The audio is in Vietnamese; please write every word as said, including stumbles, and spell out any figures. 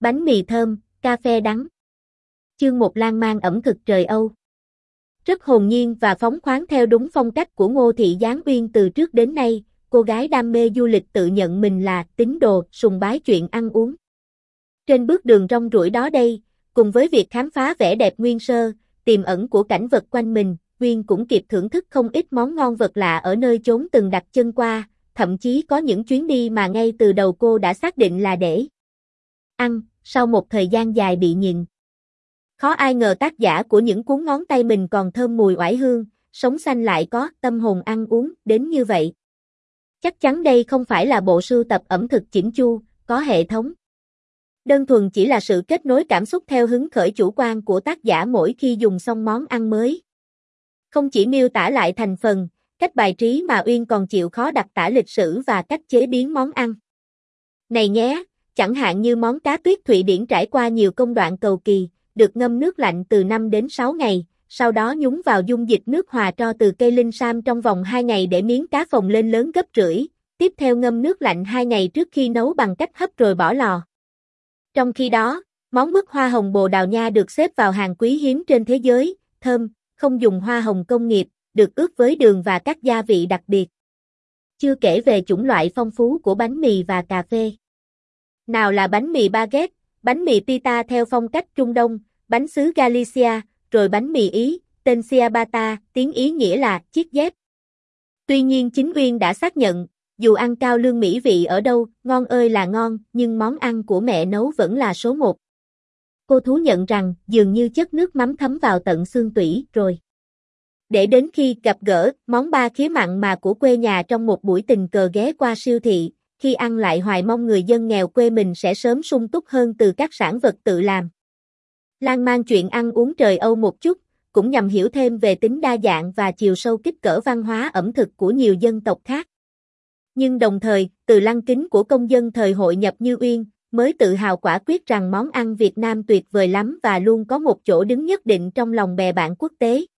Bánh mì thơm, cà phê đắng. Chương một lan man ẩm thực trời Âu. Rất hồn nhiên và phóng khoáng theo đúng phong cách của Ngô Thị Giáng Uyên từ trước đến nay, cô gái đam mê du lịch tự nhận mình là tín đồ, sùng bái chuyện ăn uống. Trên bước đường rong ruổi đó đây, cùng với việc khám phá vẻ đẹp nguyên sơ, tiềm ẩn của cảnh vật quanh mình, Uyên cũng kịp thưởng thức không ít món ngon vật lạ ở nơi chốn từng đặt chân qua, thậm chí có những chuyến đi mà ngay từ đầu cô đã xác định là để ăn, sau một thời gian dài bị nhịn. Khó ai ngờ tác giả của những cuốn ngón tay mình còn thơm mùi oải hương, sống xanh lại có tâm hồn ăn uống đến như vậy. Chắc chắn đây không phải là bộ sưu tập ẩm thực chỉnh chu, có hệ thống. Đơn thuần chỉ là sự kết nối cảm xúc theo hứng khởi chủ quan của tác giả mỗi khi dùng xong món ăn mới. Không chỉ miêu tả lại thành phần, cách bài trí mà Uyên còn chịu khó đặc tả lịch sử và cách chế biến món ăn. Này nhé, chẳng hạn như món cá tuyết Thụy Điển trải qua nhiều công đoạn cầu kỳ, được ngâm nước lạnh từ năm đến sáu ngày, sau đó nhúng vào dung dịch nước hòa tro từ cây linh sam trong vòng hai ngày để miếng cá phồng lên lớn gấp rưỡi, tiếp theo ngâm nước lạnh hai ngày trước khi nấu bằng cách hấp rồi bỏ lò. Trong khi đó, món mứt hoa hồng Bồ Đào Nha được xếp vào hàng quý hiếm trên thế giới, thơm, không dùng hoa hồng công nghiệp, được ướp với đường và các gia vị đặc biệt. Chưa kể về chủng loại phong phú của bánh mì và cà phê. Nào là bánh mì baguette, bánh mì pita theo phong cách Trung Đông, bánh xứ Galicia, rồi bánh mì Ý, tên ciabatta, tiếng Ý nghĩa là chiếc dép. Tuy nhiên chính Uyên đã xác nhận, dù ăn cao lương mỹ vị ở đâu, ngon ơi là ngon, nhưng món ăn của mẹ nấu vẫn là số một. Cô thú nhận rằng, dường như chất nước mắm thấm vào tận xương tủy rồi. Để đến khi gặp gỡ món ba khía mặn mà của quê nhà trong một buổi tình cờ ghé qua siêu thị, khi ăn lại hoài mong người dân nghèo quê mình sẽ sớm sung túc hơn từ các sản vật tự làm. Lan man chuyện ăn uống trời Âu một chút, cũng nhằm hiểu thêm về tính đa dạng và chiều sâu kích cỡ văn hóa ẩm thực của nhiều dân tộc khác. Nhưng đồng thời, từ lăng kính của công dân thời hội nhập như Uyên, mới tự hào quả quyết rằng món ăn Việt Nam tuyệt vời lắm và luôn có một chỗ đứng nhất định trong lòng bè bạn quốc tế.